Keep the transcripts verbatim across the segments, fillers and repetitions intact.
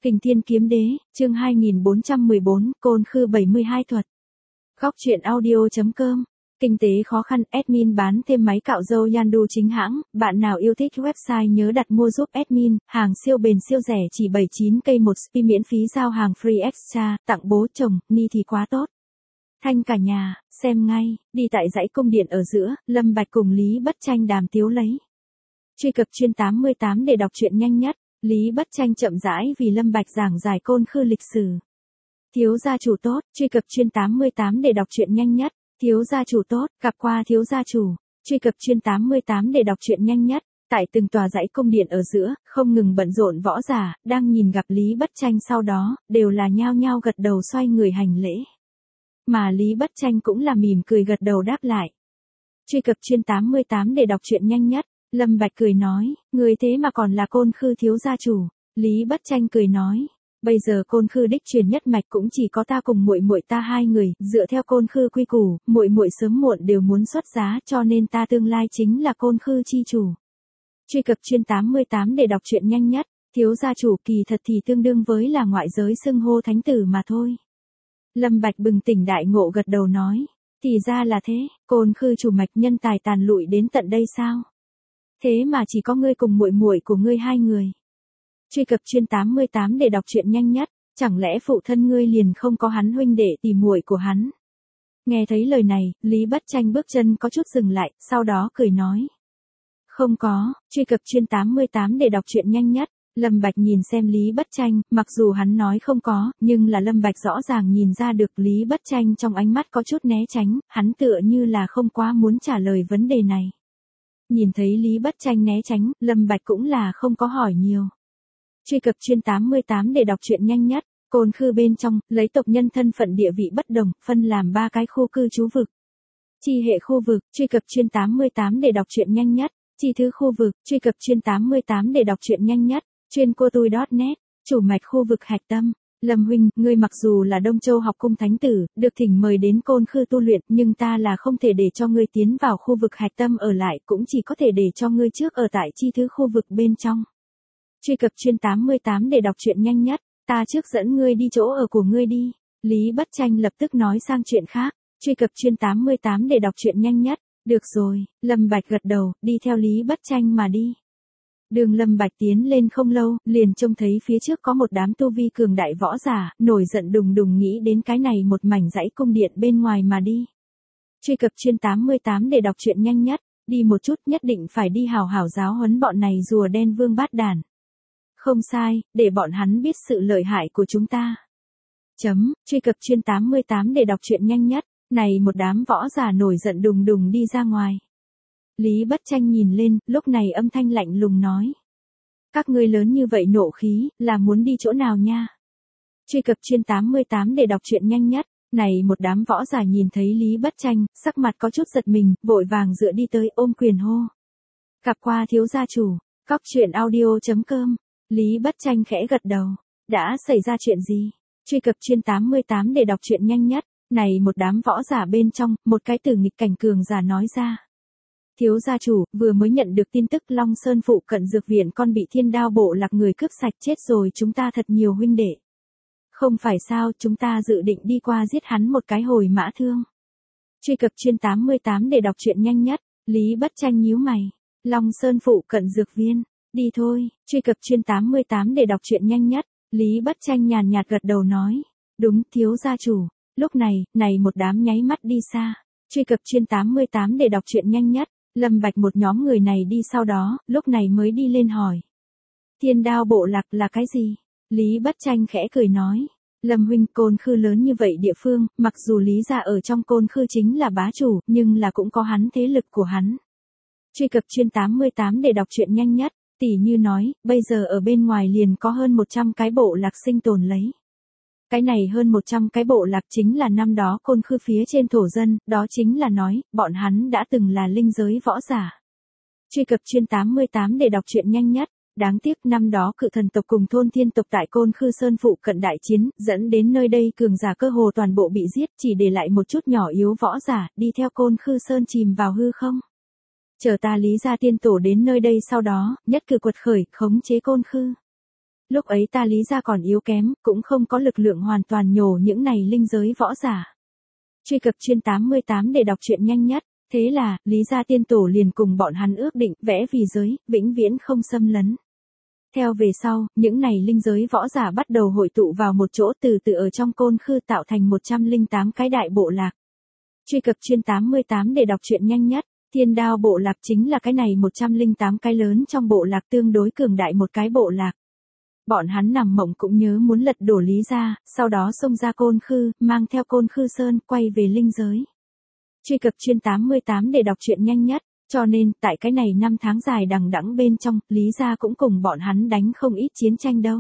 Kình Thiên Kiếm Đế, chương hai nghìn bốn trăm mười bốn, Côn Khư bảy mươi hai thuật. Góc truyện audio.com. Kinh tế khó khăn, admin bán thêm máy cạo râu Yandu chính hãng, bạn nào yêu thích website nhớ đặt mua giúp admin, hàng siêu bền siêu rẻ chỉ bảy mươi chín k một spi miễn phí giao hàng free extra, tặng bố chồng, ni thì quá tốt. Thanh cả nhà, xem ngay, đi tại dãy cung điện ở giữa, Lâm Bạch cùng Lý Bất Tranh đàm tiếu lấy. Truy cập chuyên tám mươi tám để đọc truyện nhanh nhất. Lý Bất Tranh chậm rãi vì Lâm Bạch giảng giải Côn Khư lịch sử. Thiếu gia chủ tốt, truy cập chuyên tám mươi tám để đọc truyện nhanh nhất. Thiếu gia chủ tốt, gặp qua thiếu gia chủ. Truy cập chuyên tám mươi tám để đọc truyện nhanh nhất. Tại từng tòa dãy cung điện ở giữa, không ngừng bận rộn võ giả, đang nhìn gặp Lý Bất Tranh sau đó, đều là nhao nhao gật đầu xoay người hành lễ. Mà Lý Bất Tranh cũng là mỉm cười gật đầu đáp lại. Truy cập chuyên tám mươi tám để đọc truyện nhanh nhất. Lâm Bạch cười nói, người thế mà còn là Côn Khư thiếu gia chủ. Lý Bất Tranh cười nói, bây giờ Côn Khư đích truyền nhất mạch cũng chỉ có ta cùng muội muội ta hai người, dựa theo Côn Khư quy củ, muội muội sớm muộn đều muốn xuất giá, cho nên ta tương lai chính là Côn Khư chi chủ. Truy cập chuyên tám mươi tám để đọc truyện nhanh nhất. Thiếu gia chủ kỳ thật thì tương đương với là ngoại giới xưng hô thánh tử mà thôi. Lâm Bạch bừng tỉnh đại ngộ gật đầu nói, thì ra là thế, Côn Khư chủ mạch nhân tài tàn lụi đến tận đây sao? Thế mà chỉ có ngươi cùng muội muội của ngươi hai người. Truy cập chuyên tám mươi tám để đọc truyện nhanh nhất, chẳng lẽ phụ thân ngươi liền không có hắn huynh đệ tỷ muội của hắn? Nghe thấy lời này, Lý Bất Tranh bước chân có chút dừng lại, sau đó cười nói. Không có, truy cập chuyên tám mươi tám để đọc truyện nhanh nhất. Lâm Bạch nhìn xem Lý Bất Tranh, mặc dù hắn nói không có, nhưng là Lâm Bạch rõ ràng nhìn ra được Lý Bất Tranh trong ánh mắt có chút né tránh, hắn tựa như là không quá muốn trả lời vấn đề này. Nhìn thấy Lý Bất Tranh né tránh, Lâm Bạch cũng là không có hỏi nhiều. Truy cập chuyên tám mươi tám để đọc truyện nhanh nhất. Côn Khư bên trong, lấy tộc nhân thân phận địa vị bất đồng, phân làm ba cái khu cư trú vực. Chi hệ khu vực, truy cập chuyên tám mươi tám để đọc truyện nhanh nhất. Chi thứ khu vực, truy cập chuyên tám mươi tám để đọc truyện nhanh nhất. Chuyên cô tui chấm net, chủ mạch khu vực hạch tâm. Lâm huynh, ngươi mặc dù là Đông Châu học cung thánh tử, được thỉnh mời đến Côn Khư tu luyện, nhưng ta là không thể để cho ngươi tiến vào khu vực hạch tâm ở lại, cũng chỉ có thể để cho ngươi trước ở tại chi thứ khu vực bên trong. Truy cập chuyên tám mươi tám để đọc truyện nhanh nhất, ta trước dẫn ngươi đi chỗ ở của ngươi đi. Lý Bất Tranh lập tức nói sang chuyện khác. Truy cập chuyên tám mươi tám để đọc truyện nhanh nhất. Được rồi, Lâm Bạch gật đầu, đi theo Lý Bất Tranh mà đi. Đường Lâm Bạch tiến lên không lâu, liền trông thấy phía trước có một đám tu vi cường đại võ giả, nổi giận đùng đùng nghĩ đến cái này một mảnh dãy cung điện bên ngoài mà đi. Truy cập chuyên tám mươi tám để đọc truyện nhanh nhất, đi một chút nhất định phải đi hào hảo giáo huấn bọn này rùa đen vương bát đàn. Không sai, để bọn hắn biết sự lợi hại của chúng ta. Chấm, truy cập chuyên tám mươi tám để đọc truyện nhanh nhất, này một đám võ giả nổi giận đùng đùng đi ra ngoài. Lý Bất Tranh nhìn lên, lúc này âm thanh lạnh lùng nói. Các ngươi lớn như vậy nộ khí, là muốn đi chỗ nào nha? Truy cập chuyên tám mươi tám để đọc truyện nhanh nhất, này một đám võ giả nhìn thấy Lý Bất Tranh, sắc mặt có chút giật mình, vội vàng dựa đi tới ôm quyền hô. Gặp qua thiếu gia chủ, góc truyện audio.com, Lý Bất Tranh khẽ gật đầu. Đã xảy ra chuyện gì? Truy cập chuyên tám mươi tám để đọc truyện nhanh nhất, này một đám võ giả bên trong, một cái tử nghịch cảnh cường giả nói ra. Thiếu gia chủ, vừa mới nhận được tin tức Long Sơn phụ cận dược viện con bị thiên đao bộ lạc người cướp sạch chết rồi, chúng ta thật nhiều huynh đệ. Không phải sao, chúng ta dự định đi qua giết hắn một cái hồi mã thương. Truy cập chuyên tám mươi tám để đọc truyện nhanh nhất, Lý Bất Tranh nhíu mày. Long Sơn phụ cận dược viên, đi thôi. Truy cập chuyên tám mươi tám để đọc truyện nhanh nhất, Lý Bất Tranh nhàn nhạt gật đầu nói. Đúng, thiếu gia chủ. Lúc này, này một đám nháy mắt đi xa. Truy cập chuyên tám mươi tám để đọc truyện nhanh nhất. Lâm Bạch một nhóm người này đi sau đó, lúc này mới đi lên hỏi. Thiên đao bộ lạc là cái gì? Lý Bất Tranh khẽ cười nói. Lâm huynh, Côn Khư lớn như vậy địa phương, mặc dù Lý gia ở trong Côn Khư chính là bá chủ, nhưng là cũng có hắn thế lực của hắn. Truy cập chuyên tám mươi tám để đọc truyện nhanh nhất, tỉ như nói, bây giờ ở bên ngoài liền có hơn một trăm cái bộ lạc sinh tồn lấy. Cái này hơn một trăm cái bộ lạc chính là năm đó Côn Khư phía trên thổ dân, đó chính là nói, bọn hắn đã từng là linh giới võ giả. Truy cập chuyên tám mươi tám để đọc truyện nhanh nhất, đáng tiếc năm đó cự thần tộc cùng thôn thiên tộc tại Côn Khư Sơn phụ cận đại chiến, dẫn đến nơi đây cường giả cơ hồ toàn bộ bị giết, chỉ để lại một chút nhỏ yếu võ giả, đi theo Côn Khư Sơn chìm vào hư không. Chờ ta Lý gia tiên tổ đến nơi đây sau đó, nhất cử quật khởi, khống chế Côn Khư. Lúc ấy ta Lý gia còn yếu kém, cũng không có lực lượng hoàn toàn nhổ những này linh giới võ giả. Truy cập chuyên tám mươi tám để đọc truyện nhanh nhất. Thế là, Lý gia tiên tổ liền cùng bọn hắn ước định, vẽ vì giới, vĩnh viễn không xâm lấn. Theo về sau, những này linh giới võ giả bắt đầu hội tụ vào một chỗ, từ từ ở trong Côn Khư tạo thành một trăm lẻ tám cái đại bộ lạc. Truy cập chuyên tám mươi tám để đọc truyện nhanh nhất. Thiên Đao bộ lạc chính là cái này một trăm lẻ tám cái lớn trong bộ lạc tương đối cường đại một cái bộ lạc. Bọn hắn nằm mộng cũng nhớ muốn lật đổ Lý gia, sau đó xông ra Côn Khư, mang theo Côn Khư Sơn, quay về linh giới. Truy cập chuyên tám mươi tám để đọc truyện nhanh nhất. Cho nên, tại cái này năm tháng dài đằng đẵng bên trong, Lý gia cũng cùng bọn hắn đánh không ít chiến tranh đâu.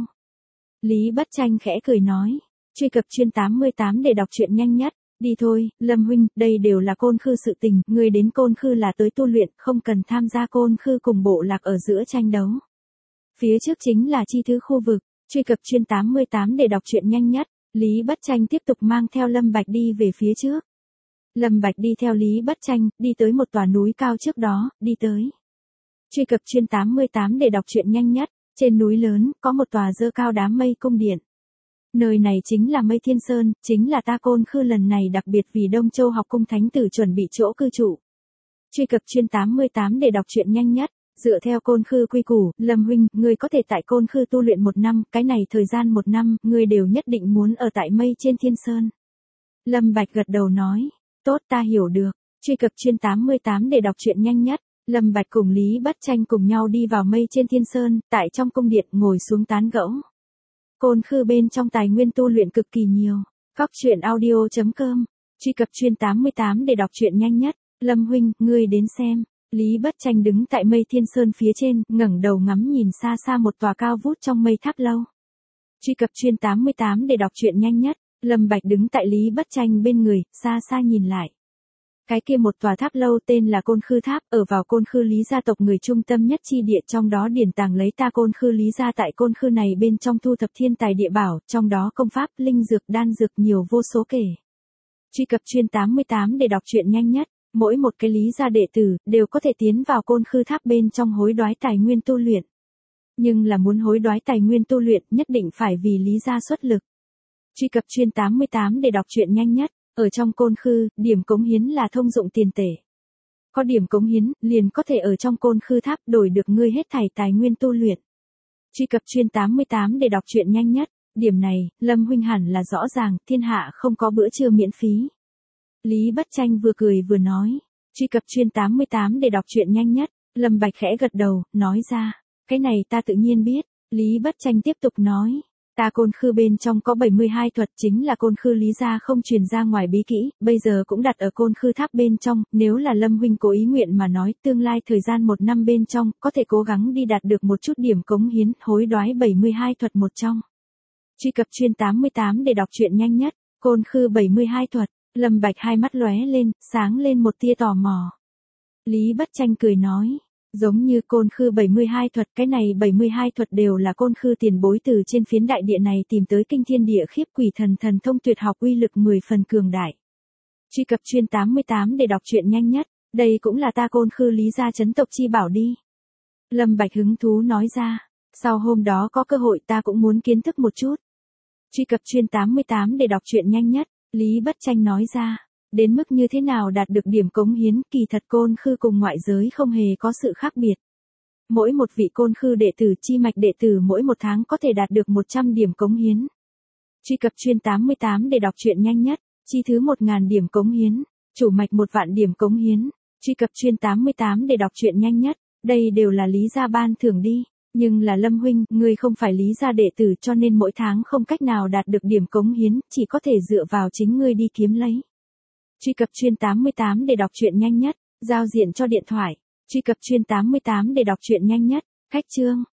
Lý Bất Tranh khẽ cười nói. Truy cập chuyên tám mươi tám để đọc truyện nhanh nhất. Đi thôi, Lâm huynh, đây đều là Côn Khư sự tình, ngươi đến Côn Khư là tới tu luyện, không cần tham gia Côn Khư cùng bộ lạc ở giữa tranh đấu. Phía trước chính là chi thứ khu vực. Truy cập chuyên tám mươi tám để đọc truyện nhanh nhất. Lý Bất Tranh tiếp tục mang theo Lâm Bạch đi về phía trước. Lâm Bạch đi theo Lý Bất Tranh, đi tới một tòa núi cao trước đó, đi tới. Truy cập chuyên tám mươi tám để đọc truyện nhanh nhất. Trên núi lớn, có một tòa dơ cao đám mây cung điện. Nơi này chính là Mây Thiên Sơn, chính là ta Côn Khư lần này đặc biệt vì Đông Châu học cung thánh tử chuẩn bị chỗ cư trụ. Truy cập chuyên tám mươi tám để đọc truyện nhanh nhất. Dựa theo Côn Khư quy củ, Lâm huynh, ngươi có thể tại Côn Khư tu luyện một năm, cái này thời gian một năm, ngươi đều nhất định muốn ở tại Mây trên Thiên Sơn. Lâm Bạch gật đầu nói. Tốt, ta hiểu được. Truy cập chuyên tám mươi tám để đọc truyện nhanh nhất. Lâm Bạch cùng Lý Bất Tranh cùng nhau đi vào Mây trên Thiên Sơn, tại trong cung điện ngồi xuống tán gẫu. Côn Khư bên trong tài nguyên tu luyện cực kỳ nhiều. Góc truyện audio chấm com. Truy cập chuyên tám mươi tám để đọc truyện nhanh nhất. Lâm huynh, ngươi đến xem. Lý Bất Tranh đứng tại Mây Thiên Sơn phía trên, ngẩng đầu ngắm nhìn xa xa một tòa cao vút trong mây tháp lâu. Truy cập chuyên tám mươi tám để đọc truyện nhanh nhất. Lâm Bạch đứng tại Lý Bất Tranh bên người, xa xa nhìn lại. Cái kia một tòa tháp lâu tên là Côn Khư Tháp, ở vào Côn Khư Lý gia tộc người trung tâm nhất chi địa, trong đó điển tàng lấy ta Côn Khư Lý gia tại Côn Khư này bên trong thu thập thiên tài địa bảo, trong đó công pháp, linh dược, đan dược nhiều vô số kể. Truy cập chuyên tám mươi tám để đọc truyện nhanh nhất. Mỗi một cái Lý gia đệ tử đều có thể tiến vào Côn Khư Tháp bên trong hối đoái tài nguyên tu luyện. Nhưng là muốn hối đoái tài nguyên tu luyện, nhất định phải vì Lý gia xuất lực. Truy cập chuyên tám mươi tám để đọc truyện nhanh nhất. Ở trong Côn Khư, điểm cống hiến là thông dụng tiền tệ. Có điểm cống hiến, liền có thể ở trong Côn Khư Tháp đổi được ngươi hết thảy tài nguyên tu luyện. Truy cập chuyên tám mươi tám để đọc truyện nhanh nhất. Điểm này, Lâm huynh hẳn là rõ ràng, thiên hạ không có bữa trưa miễn phí. Lý Bất Tranh vừa cười vừa nói. Truy cập chuyên tám mươi tám để đọc truyện nhanh nhất. Lâm Bạch khẽ gật đầu, nói ra. Cái này ta tự nhiên biết. Lý Bất Tranh tiếp tục nói. Ta Côn Khư bên trong có bảy mươi hai thuật, chính là Côn Khư Lý gia không truyền ra ngoài bí kỹ, bây giờ cũng đặt ở Côn Khư Tháp bên trong, nếu là Lâm huynh cố ý nguyện mà nói, tương lai thời gian một năm bên trong, có thể cố gắng đi đạt được một chút điểm cống hiến, hối đoái bảy mươi hai thuật một trong. Truy cập chuyên tám mươi tám để đọc truyện nhanh nhất. Côn Khư bảy mươi hai thuật. Lâm Bạch hai mắt lóe lên, sáng lên một tia tò mò. Lý Bất Tranh cười nói. Giống như Côn Khư bảy mươi hai thuật, cái này bảy mươi hai thuật đều là Côn Khư tiền bối từ trên phiến đại địa này tìm tới kinh thiên địa khiếp quỷ thần thần thông tuyệt học uy lực mười phần cường đại. Truy cập chuyên tám mươi tám để đọc truyện nhanh nhất. Đây cũng là ta Côn Khư Lý gia chấn tộc chi bảo đi. Lâm Bạch hứng thú nói ra. Sau hôm đó có cơ hội ta cũng muốn kiến thức một chút. Truy cập chuyên tám mươi tám để đọc truyện nhanh nhất. Lý Bất Tranh nói ra. Đến mức như thế nào đạt được điểm cống hiến, kỳ thật Côn Khư cùng ngoại giới không hề có sự khác biệt. Mỗi một vị Côn Khư đệ tử chi mạch đệ tử mỗi một tháng có thể đạt được một trăm điểm cống hiến. Truy cập chuyên tám mươi tám để đọc truyện nhanh nhất. Chi thứ một nghìn điểm cống hiến. Chủ mạch một vạn điểm cống hiến. Truy cập chuyên tám mươi tám để đọc truyện nhanh nhất. Đây đều là Lý gia ban thưởng đi. Nhưng là Lâm huynh, ngươi không phải Lý gia đệ tử cho nên mỗi tháng không cách nào đạt được điểm cống hiến, chỉ có thể dựa vào chính ngươi đi kiếm lấy. Truy cập chuyên tám mươi tám để đọc truyện nhanh nhất. Giao diện cho điện thoại. Truy cập chuyên tám mươi tám để đọc truyện nhanh nhất. Cách chương.